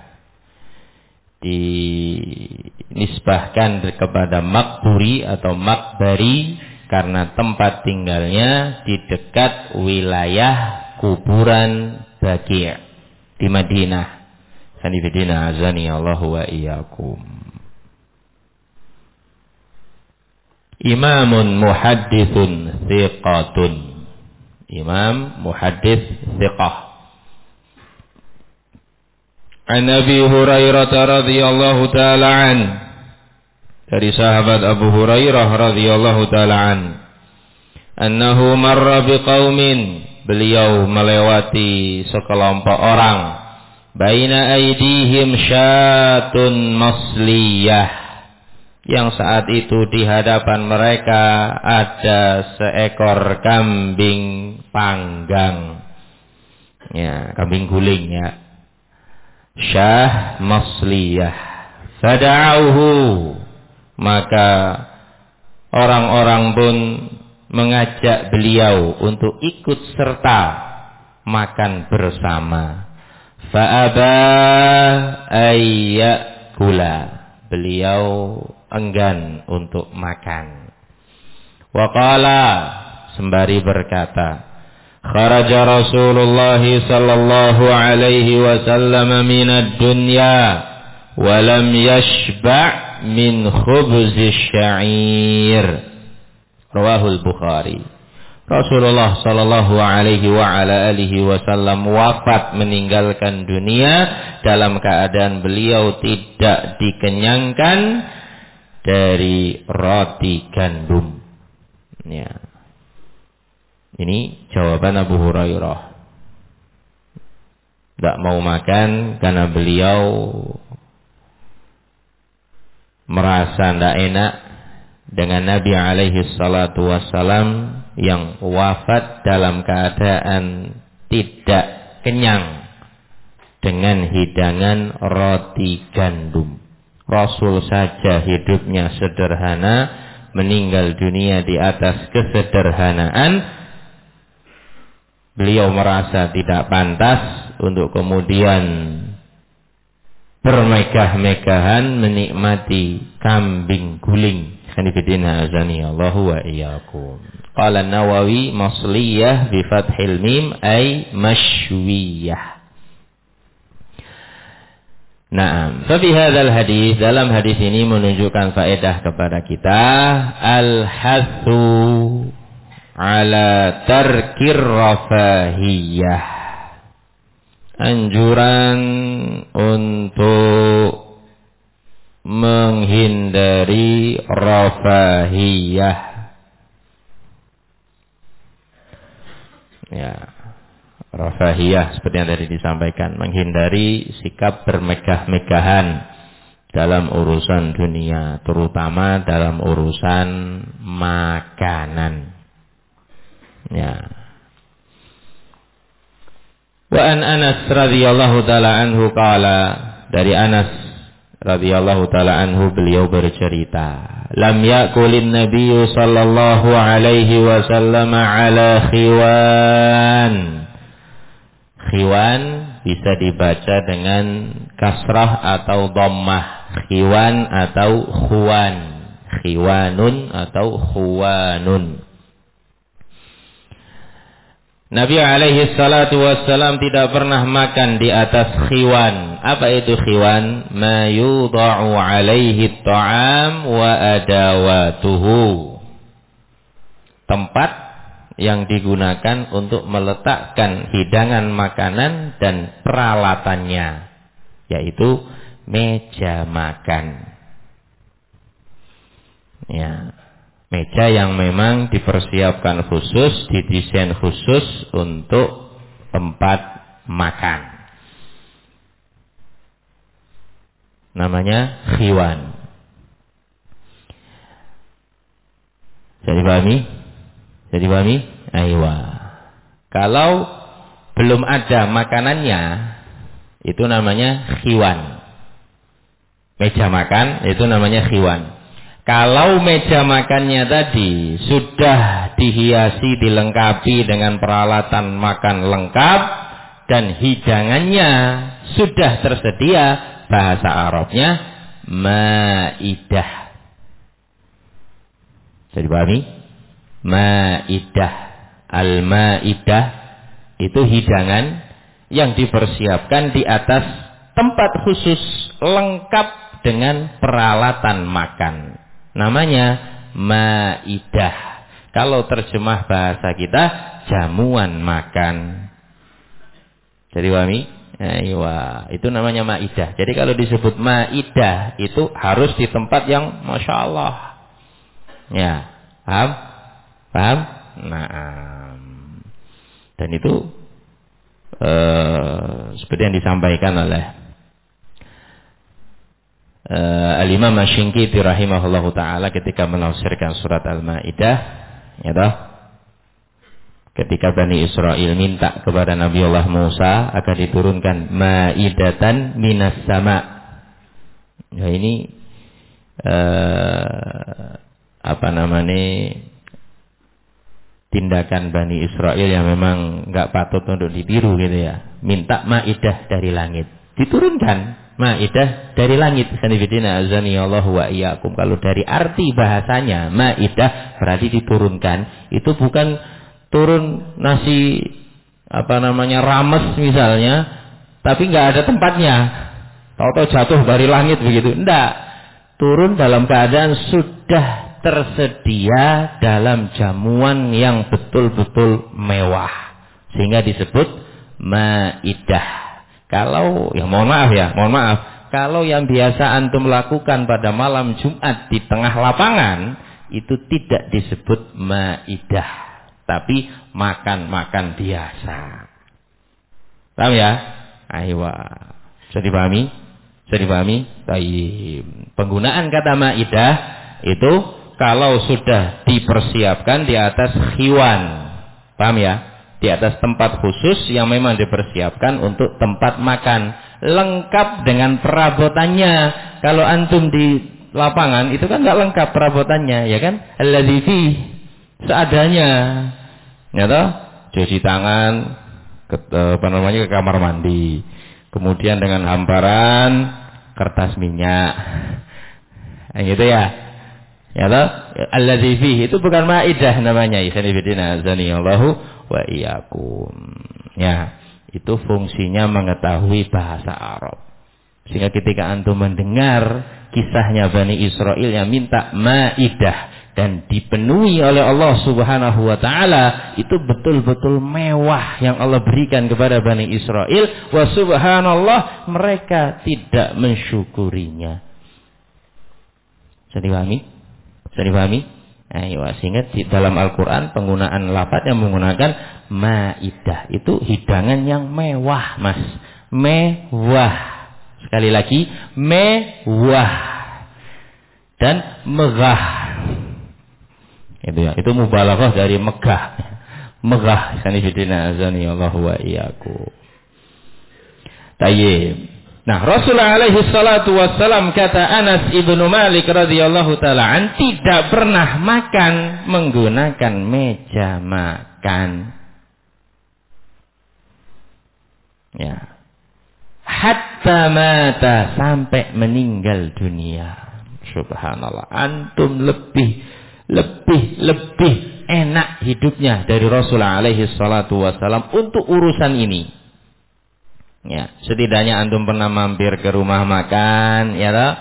Dinisbahkan kepada Maqburi atau Maqbari karena tempat tinggalnya di dekat wilayah kuburan Baqi' di Madinah. Sanibidina azani Allahu wa iyyakum. Imamun muhaddithun thiqatun. Imam muhaddits thiqah. An Abi Hurairah radhiyallahu ta'ala an. Dari sahabat Abu Hurairah radhiyallahu ta'ala an. Annahu marra biqaumin. Beliau melewati sekelompok orang. Baina aidihim syatun masliyah. Yang saat itu di hadapan mereka ada seekor kambing panggang. Ya, kambing guling ya. Syah masliyah. Fada'auhu. Maka orang-orang pun mengajak beliau untuk ikut serta makan bersama. Fa'aba ayyakula. Beliau enggan untuk makan. Wa qala, sembari berkata, kharaja Rasulullah sallallahu alaihi wasallam minad dunya wa lam yashba' min khubzis sya'ir. Rawahul Bukhari. Rasulullah sallallahu alaihi wa ala alihi wasallam wafat, meninggalkan dunia dalam keadaan beliau tidak dikenyangkan dari roti gandum. Ya. Ini jawaban Abu Hurairah. Tidak mau makan karena beliau merasa tidak enak dengan Nabi alaihi salatu wassalam yang wafat dalam keadaan tidak kenyang dengan hidangan roti gandum. Rasul saja hidupnya sederhana, meninggal dunia di atas kesederhanaan. Beliau merasa tidak pantas untuk kemudian bermegah-megahan menikmati kambing guling. Sanibidina azani Allahu wa iyyakum. Qala Nawawi masliyah bi fathil mim ay mashwiyah. Naam, fi hadzal hadis, dalam hadis ini menunjukkan faedah kepada kita al-hathu ala tarkir rafahiyah. anjuran untuk menghindari rafahiyah. Ya, rafahiyah seperti yang tadi disampaikan, menghindari sikap bermegah-megahan dalam urusan dunia, terutama dalam urusan makanan. Ya. Wa an Anas radhiyallahu taala anhu qala, dari Anas radhiyallahu taala anhu beliau bercerita, lam yakulin nabiyyu sallallahu alaihi wasallam ala khiwan. Khiwan bisa dibaca dengan kasrah atau dhammah, khiwan atau khuwan, khiwanun atau khuwanun. Nabi alaihi salatu wassalam tidak pernah makan di atas khiwan. Apa itu khiwan? Ma yudha'u alaihi ta'am wa adawatuhu. Tempat yang digunakan untuk meletakkan hidangan makanan dan peralatannya, yaitu meja makan. Ya. Meja yang memang dipersiapkan khusus, didesain khusus untuk tempat makan. Namanya khiwan. Jadi pahami? Jadi pahami? Aywa. Kalau belum ada makanannya, itu namanya khiwan. Meja makan itu namanya khiwan. Kalau meja makannya tadi sudah dihiasi, dilengkapi dengan peralatan makan lengkap dan hidangannya sudah tersedia, bahasa Arabnya maidah. Jadi pahami? Maidah. Al-maidah itu hidangan yang dipersiapkan di atas tempat khusus lengkap dengan peralatan makan. Namanya maidah. Kalau terjemah bahasa kita, jamuan makan. Jadi pahami? Aywa, itu namanya maidah. Jadi kalau disebut maidah itu harus di tempat yang Masya Allah. Ya, paham? Paham? Nah, dan itu seperti yang disampaikan oleh Al-Imam Asy-Shinqiti rahimahullahu taala ketika menafsirkan surat Al-Maidah, ya toh, ketika Bani Israil minta kepada Nabi Allah Musa agar diturunkan maidatan minas sama. Ya ini tindakan Bani Israil yang memang enggak patut untuk ditiru gitu ya. Minta maidah dari langit. Diturunkan maidah dari langit. Sanifidina azani Allah wa iyyakum. Kalau dari arti bahasanya maidah berarti diturunkan. Itu bukan turun nasi rames misalnya, tapi enggak ada tempatnya. Tahu-tahu jatuh dari langit begitu. Enggak. Turun dalam keadaan sudah tersedia dalam jamuan yang betul-betul mewah. Sehingga disebut maidah. Kalau, mohon maaf, kalau yang biasa antum lakukan pada malam Jumat di tengah lapangan, itu tidak disebut maidah, tapi makan-makan biasa. Paham ya? Aywa. Bisa dipahami? Baik. Penggunaan kata maidah itu kalau sudah dipersiapkan di atas khiwan. Paham ya? Di atas tempat khusus yang memang dipersiapkan untuk tempat makan, lengkap dengan perabotannya. Kalau antum di lapangan itu kan nggak lengkap perabotannya, ya kan? Alladzi fi, seadanya, ya toh, cuci tangan, ke kamar mandi, kemudian dengan hamparan kertas minyak, gitu ya. Ya toh, alladzi fi itu bukan maidah namanya. Ikhwanifidina azanillahu wa iyyakum. Ya, itu fungsinya mengetahui bahasa Arab. Sehingga ketika antum mendengar kisahnya Bani Israil yang minta maidah, dan dipenuhi oleh Allah Subhanahu wa taala, itu betul-betul mewah yang Allah berikan kepada Bani Israel. Wa subhanallah, mereka tidak mensyukurinya. Bisa dipahami? Bisa dipahami? Ayo, sehingga di dalam Al-Quran penggunaan lafaz yang menggunakan maidah itu hidangan yang mewah, Mas. Mewah. Sekali lagi, mewah dan megah. Itu ya, itu mubalaghah dari megah. Megah, sanifidina azani Allah wa iyyakum. Tayyib. Nah, Rasulullah alaihi salatu wassalam, kata Anas ibnu Malik radhiyallahu taala an, tidak pernah makan menggunakan meja makan. Ya. Hatta mata, sampai meninggal dunia. Subhanallah, antum lebih enak hidupnya dari Rasulullah alaihi salatu wassalam untuk urusan ini. Ya, setidaknya antum pernah mampir ke rumah makan, ya toh?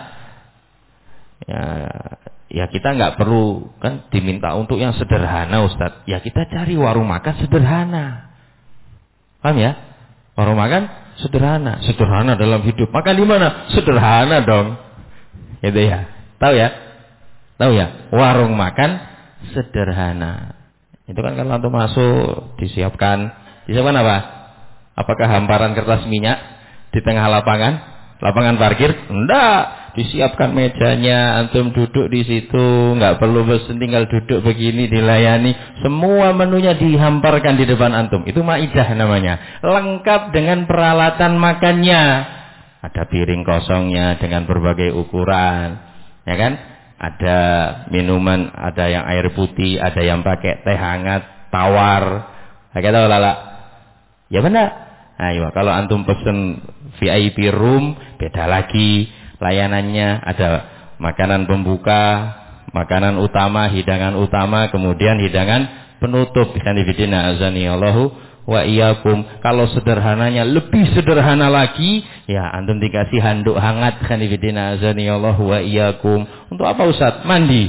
Ya kita nggak perlu kan diminta untuk yang sederhana, Ustaz. Ya kita cari warung makan sederhana. Paham ya? Warung makan sederhana dalam hidup. Makan di mana? Sederhana dong. Gitu ya. Tahu ya? Tahu ya, warung makan sederhana. Itu kan kalau antum masuk disiapkan apa? Apakah hamparan kertas minyak di tengah lapangan parkir? Enggak, disiapkan mejanya, antum duduk di situ, enggak perlu pesen, tinggal duduk begini dilayani. Semua menunya dihamparkan di depan antum. Itu maidah namanya. Lengkap dengan peralatan makannya. Ada piring kosongnya dengan berbagai ukuran, ya kan? Ada minuman, ada yang air putih, ada yang pakai teh hangat, tawar. Kayak tahu lala. Ya benar. Ayo, kalau antum pesen VIP room, beda lagi layanannya. Ada makanan pembuka, makanan utama, hidangan utama, kemudian hidangan penutup. Sanifidina azani Allahu wa iyyakum. Kalau sederhananya lebih sederhana lagi, ya antum dikasih handuk hangat. Sanifidina azani Allahu wa iyyakum. Untuk apa Ustaz? Mandi.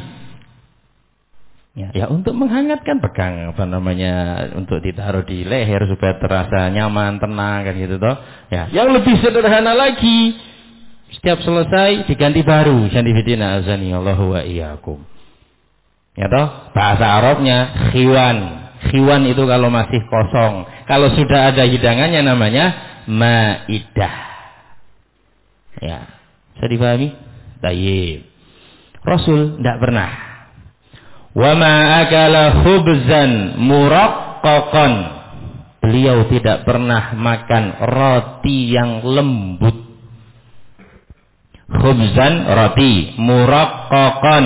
Ya untuk menghangatkan, pegang untuk ditaruh di leher supaya terasa nyaman, tenang kan gitu toh. Ya, yang lebih sederhana lagi, setiap selesai diganti baru. Sanifidina azani Allahu wa iyyakum. Ya toh, bahasa Arabnya khiwan. Khiwan itu kalau masih kosong. Kalau sudah ada hidangannya namanya maidah. Ya, bisa dipahami? Tayyib. Rasul tidak pernah. Wa ma akala khubzan muraqqaqan. Beliau tidak pernah makan roti yang lembut. Khubzan, roti, muraqqaqan,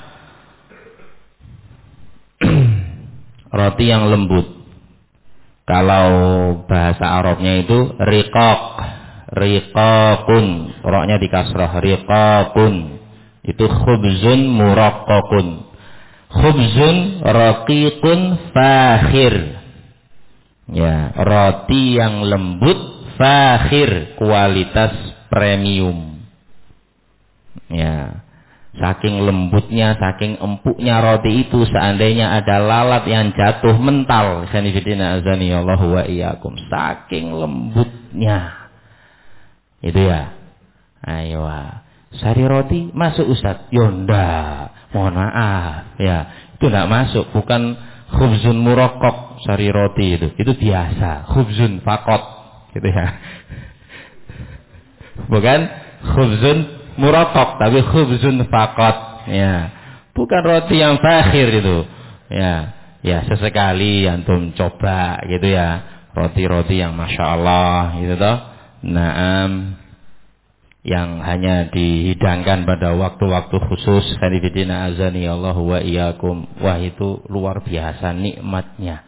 roti yang lembut. Kalau bahasa Arabnya itu riqaq, riqaqun, roknya di kasrah, riqaqun. Itu khubzun muraqqaqun. Khubzun raqiqun fakhir. Ya, roti yang lembut, fakhir, kualitas premium. Ya, saking lembutnya, saking empuknya roti itu, seandainya ada lalat yang jatuh mental. Sanifidina azani Allahu wa iyyakum. Saking lembutnya. Itu ya. Ayo. Sari roti masuk Ustaz? Yonda, mohon maaf ya, itu tidak masuk. Bukan khubzun muraqqaq sari roti itu biasa, khubzun faqat gitu ya. Bukan khubzun muraqqaq tapi khubzun faqat ya. Bukan roti yang fakhir itu ya. Ya sesekali antum coba gitu ya, roti-roti yang masya Allah gitu toh. Naam, yang hanya dihidangkan pada waktu-waktu khusus. Sanifidina azani Allahu wa iyyakum. Wah, itu luar biasa nikmatnya.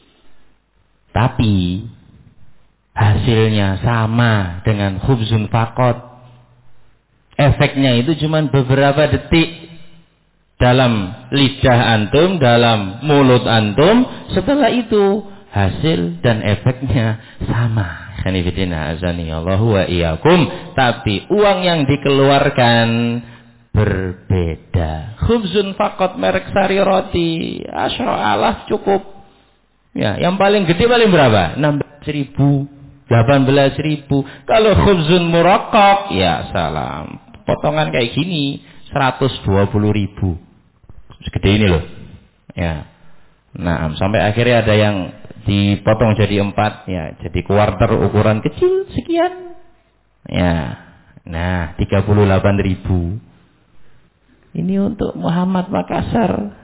Tapi hasilnya sama dengan khubzun faqat. Efeknya itu cuma beberapa detik dalam lidah antum, dalam mulut antum. Setelah itu hasil dan efeknya sama. Sanifidina azani Allahu wa iyyakum. Tapi uang yang dikeluarkan berbeda. Khubzun faqat merek sari roti, Asyra alaf cukup. Ya, yang paling gede paling berapa? 16.000, 18.000. Kalau khubzun murakkak, ya salam. Potongan kayak gini 120.000. Segede ini loh. Ya. Nah, sampai akhirnya ada yang dipotong jadi 4, ya, jadi kuarter ukuran kecil sekian. Ya. Nah, 38.000. Ini untuk Muhammad Makassar.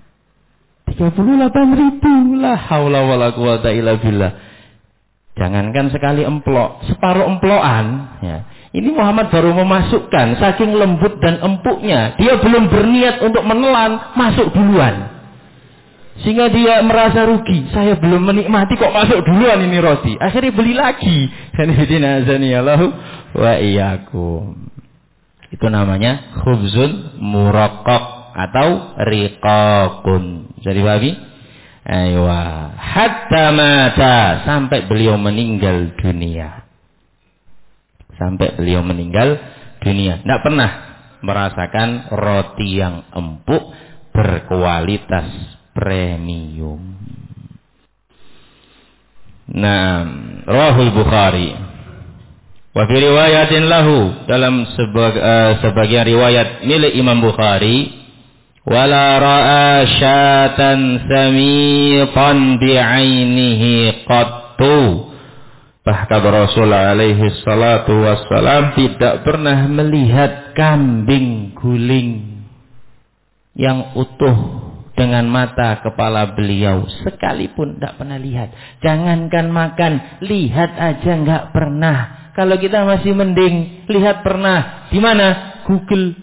38.000. La haula wala quwata illa billah. Jangankan sekali emplok, separuh emplokan, ya. Ini Muhammad baru memasukkan, saking lembut dan empuknya, dia belum berniat untuk menelan, masuk duluan. Sehingga dia merasa rugi, saya belum menikmati kok masuk duluan ini roti. Akhirnya beli lagi. Sanidina azaniyallahu wa iyyakum. Itu namanya khubzun murakkak atau riqaqun. Bisa dipahami? Aywa, hatta mata, sampai beliau meninggal dunia. Sampai beliau meninggal dunia. Tidak pernah merasakan roti yang empuk berkualitas premium. Nah, Rawahul Bukhari. Wa fi riwayatin lahu, dalam sebagian riwayat milik Imam Bukhari, wala ra'a syatan samitan bi'ainihi qattu. Bahkan Rasul alaihi salatu wassalam tidak pernah melihat kambing guling yang utuh dengan mata kepala beliau, sekalipun tidak pernah lihat. Jangankan makan, lihat aja nggak pernah. Kalau kita masih mending, lihat pernah. Di mana? Google.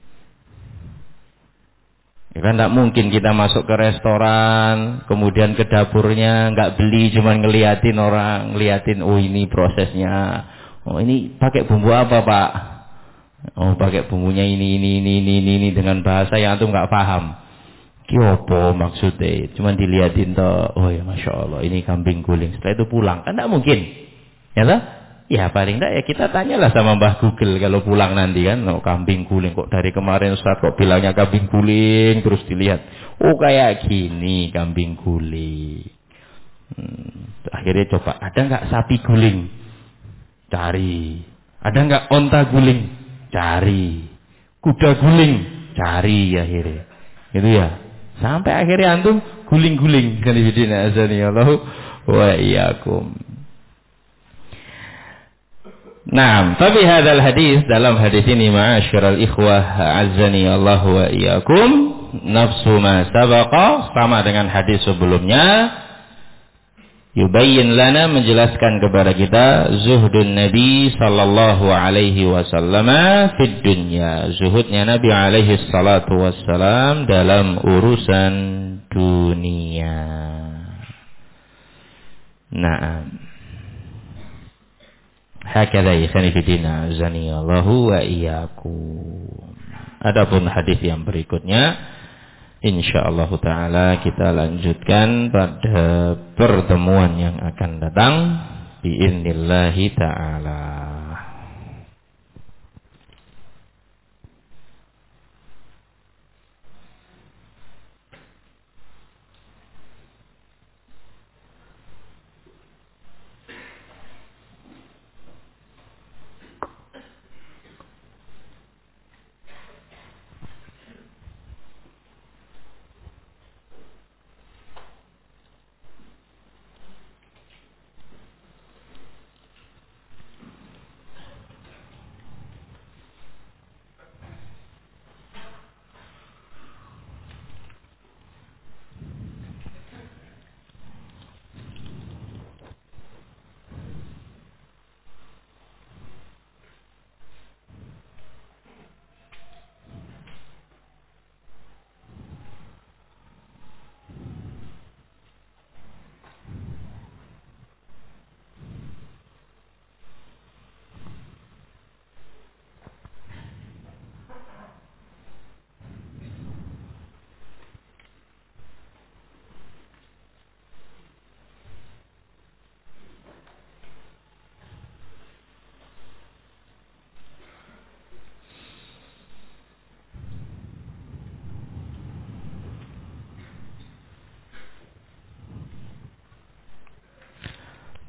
Ya kan tidak mungkin kita masuk ke restoran, kemudian ke dapurnya nggak beli, cuman ngeliatin orang, ngeliatin, oh ini prosesnya, oh ini pakai bumbu apa pak? Oh pakai bumbunya ini dengan bahasa yang antum nggak paham. Kiopo maksudnya, cuman diliatin toh, oh ya masya Allah ini kambing guling. Setelah itu pulang, kan tidak mungkin, ya lah? Ya paling tidak ya kita tanyalah sama Mbah Google kalau pulang nanti kan, oh, kambing guling kok dari kemarin Ustaz kok bilangnya kambing guling, terus dilihat, oh kayak gini kambing guling. Akhirnya coba, ada nggak sapi guling? Cari. Ada nggak onta guling? Cari. Kuda guling? Cari akhirnya. Gitu ya. Sampai akhirnya antum guling-guling. Kanifidina azaniyallahu wa iyyakum. Nah, tapi hadal hadis, dalam hadis ini ma'asyiral ikhwah azani Allah wa iyyakum, nafsu ma sabaqa, sama dengan hadis sebelumnya, yubayyin lana, menjelaskan kepada kita zuhdun Nabi sallallahu alaihi wasallam fid dunya, zuhudnya Nabi alaihi salatu wassalam dalam urusan dunia. Naam. Hakadha ikhwani fillah azanillahu wa iyyakum. Adapun hadis yang berikutnya insyaallah taala kita lanjutkan pada pertemuan yang akan datang biidznillah taala.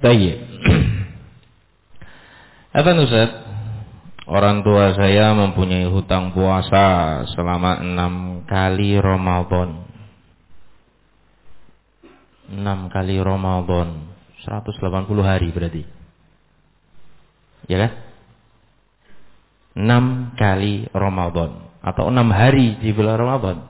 Baik. Apa Ustaz? Orang tua saya mempunyai hutang puasa selama 6 kali Ramadan. 6 kali Ramadan, 180 hari berarti. Ya kan? 6 kali Ramadan atau 6 hari di bulan Ramadan.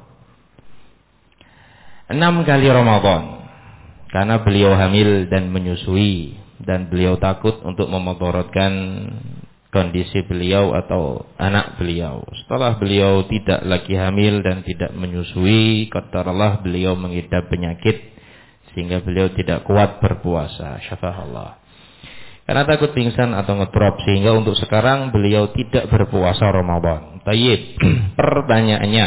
6 kali Ramadan. Karena beliau hamil dan menyusui dan beliau takut untuk memudaratkan kondisi beliau atau anak beliau. Setelah beliau tidak lagi hamil dan tidak menyusui, qadarullah beliau mengidap penyakit sehingga beliau tidak kuat berpuasa. Syafa'allah. Karena takut pingsan atau ngedrop sehingga untuk sekarang beliau tidak berpuasa Ramadan. Tayyib. Pertanyaannya,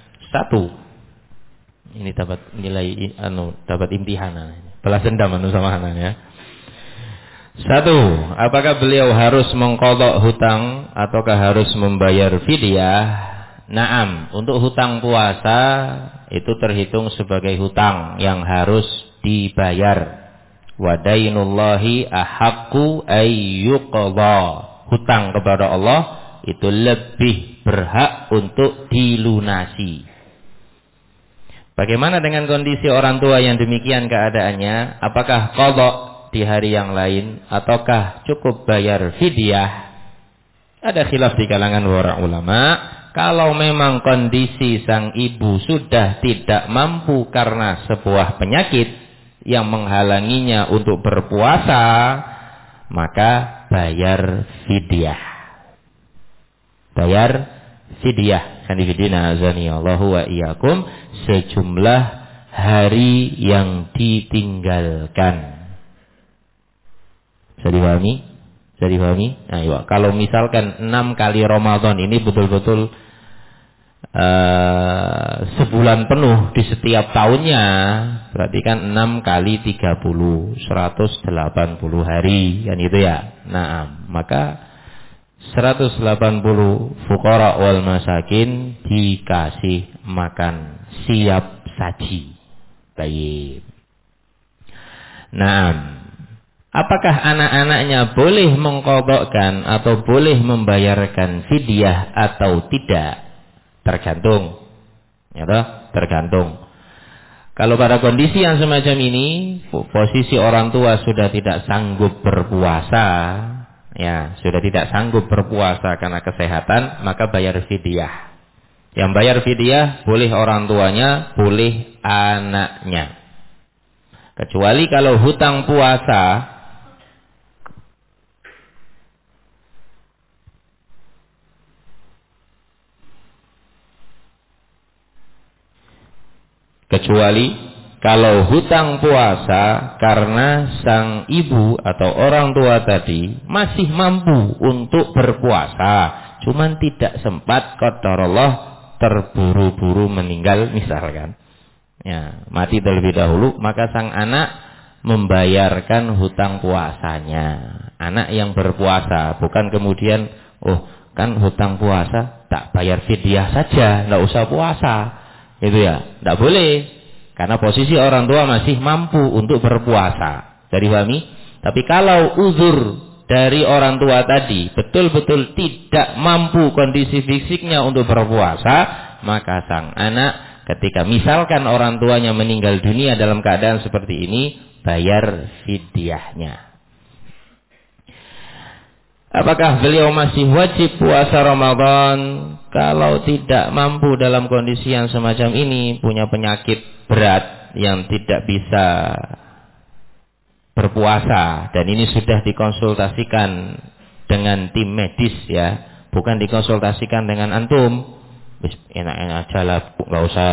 1. Ini dapat nilai dapat imtihana. Balas dendam sama anak ya. 1. Apakah beliau harus mengqadha hutang ataukah harus membayar fidyah? Naam, untuk hutang puasa itu terhitung sebagai hutang yang harus dibayar. Wa dainullahi ahaqqu ay yuqdha. Hutang kepada Allah itu lebih berhak untuk dilunasi. Bagaimana dengan kondisi orang tua yang demikian keadaannya? Apakah qadha di hari yang lain ataukah cukup bayar fidyah? Ada khilaf di kalangan para ulama. Kalau memang kondisi sang ibu sudah tidak mampu karena sebuah penyakit yang menghalanginya untuk berpuasa, maka bayar fidyah. Bayar fidyah. Sanifidina azani Allahu wa iyyakum, sejumlah hari yang ditinggalkan. Bisa dipahami? Nah, iya. Kalau misalkan 6 kali Ramadan ini betul-betul sebulan penuh di setiap tahunnya, berarti kan 6 kali 30, 180 hari, kan itu ya. Nah, maka 180 fuqara wal masakin dikasih makan siap saji. Baik. Nah, apakah anak-anaknya boleh mengqadhakan atau boleh membayarkan fidyah atau tidak? Tergantung. Ya toh? Tergantung. Kalau pada kondisi yang semacam ini, posisi orang tua sudah tidak sanggup berpuasa, ya, sudah tidak sanggup berpuasa karena kesehatan, maka bayar fidyah. Yang bayar fidyah boleh orang tuanya, boleh anaknya. Kecuali kalau hutang puasa karena sang ibu atau orang tua tadi masih mampu untuk berpuasa, cuman tidak sempat qadarullah terburu-buru meninggal misalkan. Ya, mati terlebih dahulu, maka sang anak membayarkan hutang puasanya. Anak yang berpuasa, bukan kemudian kan hutang puasa tak bayar fidyah saja, enggak usah puasa. Itu ya, tidak boleh. Karena posisi orang tua masih mampu untuk berpuasa. Jadi pahami? Tapi kalau uzur dari orang tua tadi betul-betul tidak mampu kondisi fisiknya untuk berpuasa, maka sang anak ketika misalkan orang tuanya meninggal dunia dalam keadaan seperti ini, bayar fidyahnya. Apakah beliau masih wajib puasa Ramadan? Kalau tidak mampu dalam kondisi yang semacam ini, punya penyakit berat yang tidak bisa berpuasa, dan ini sudah dikonsultasikan dengan tim medis ya, bukan dikonsultasikan dengan antum. Enak-enak aja lah, nggak usah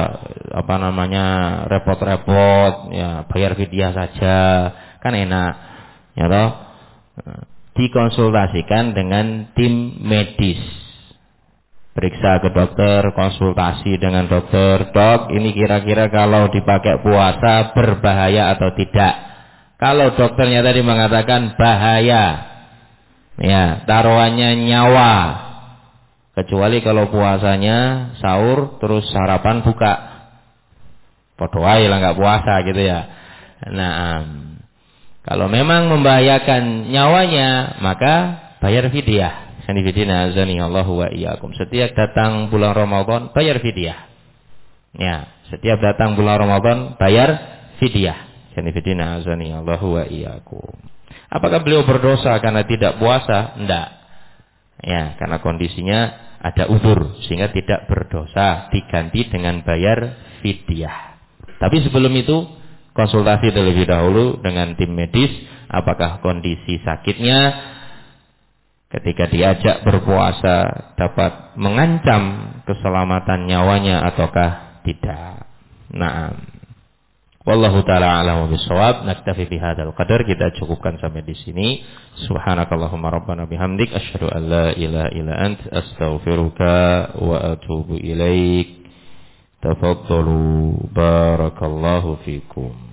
repot-repot, ya bayar fidyah saja, kan enak, ya toh. Dikonsultasikan dengan tim medis, periksa ke dokter, konsultasi dengan dokter. Dok, ini kira-kira kalau dipakai puasa berbahaya atau tidak? Kalau dokternya tadi mengatakan bahaya, ya taruhannya nyawa. Kecuali kalau puasanya sahur terus sarapan buka, podo ae lah nggak puasa gitu ya. Nah, Kalau memang membahayakan nyawanya, maka bayar fidyah. Sanifidina azani Allahu wa iyyakum. Setiap datang bulan Ramadan bayar fidyah. Ya, setiap datang bulan Ramadan bayar fidyah. Sanifidina azani Allahu wa iyyakum. Apakah beliau berdosa karena tidak puasa? Enggak. Ya, karena kondisinya ada uzur sehingga tidak berdosa, diganti dengan bayar fidyah. Tapi sebelum itu konsultasi terlebih dahulu dengan tim medis, apakah kondisi sakitnya ketika diajak berpuasa dapat mengancam keselamatan nyawanya ataukah tidak. Naam. Wallahu taala a'lam bishawab. Naktafi bihadzal qadar, kita cukupkan sampai di sini. Subhanakallahumma rabbana bihamdik asyhadu an la ilaha illa ant astaghfiruka wa atubu ilaik. Tafaddalu barakallahu fikum.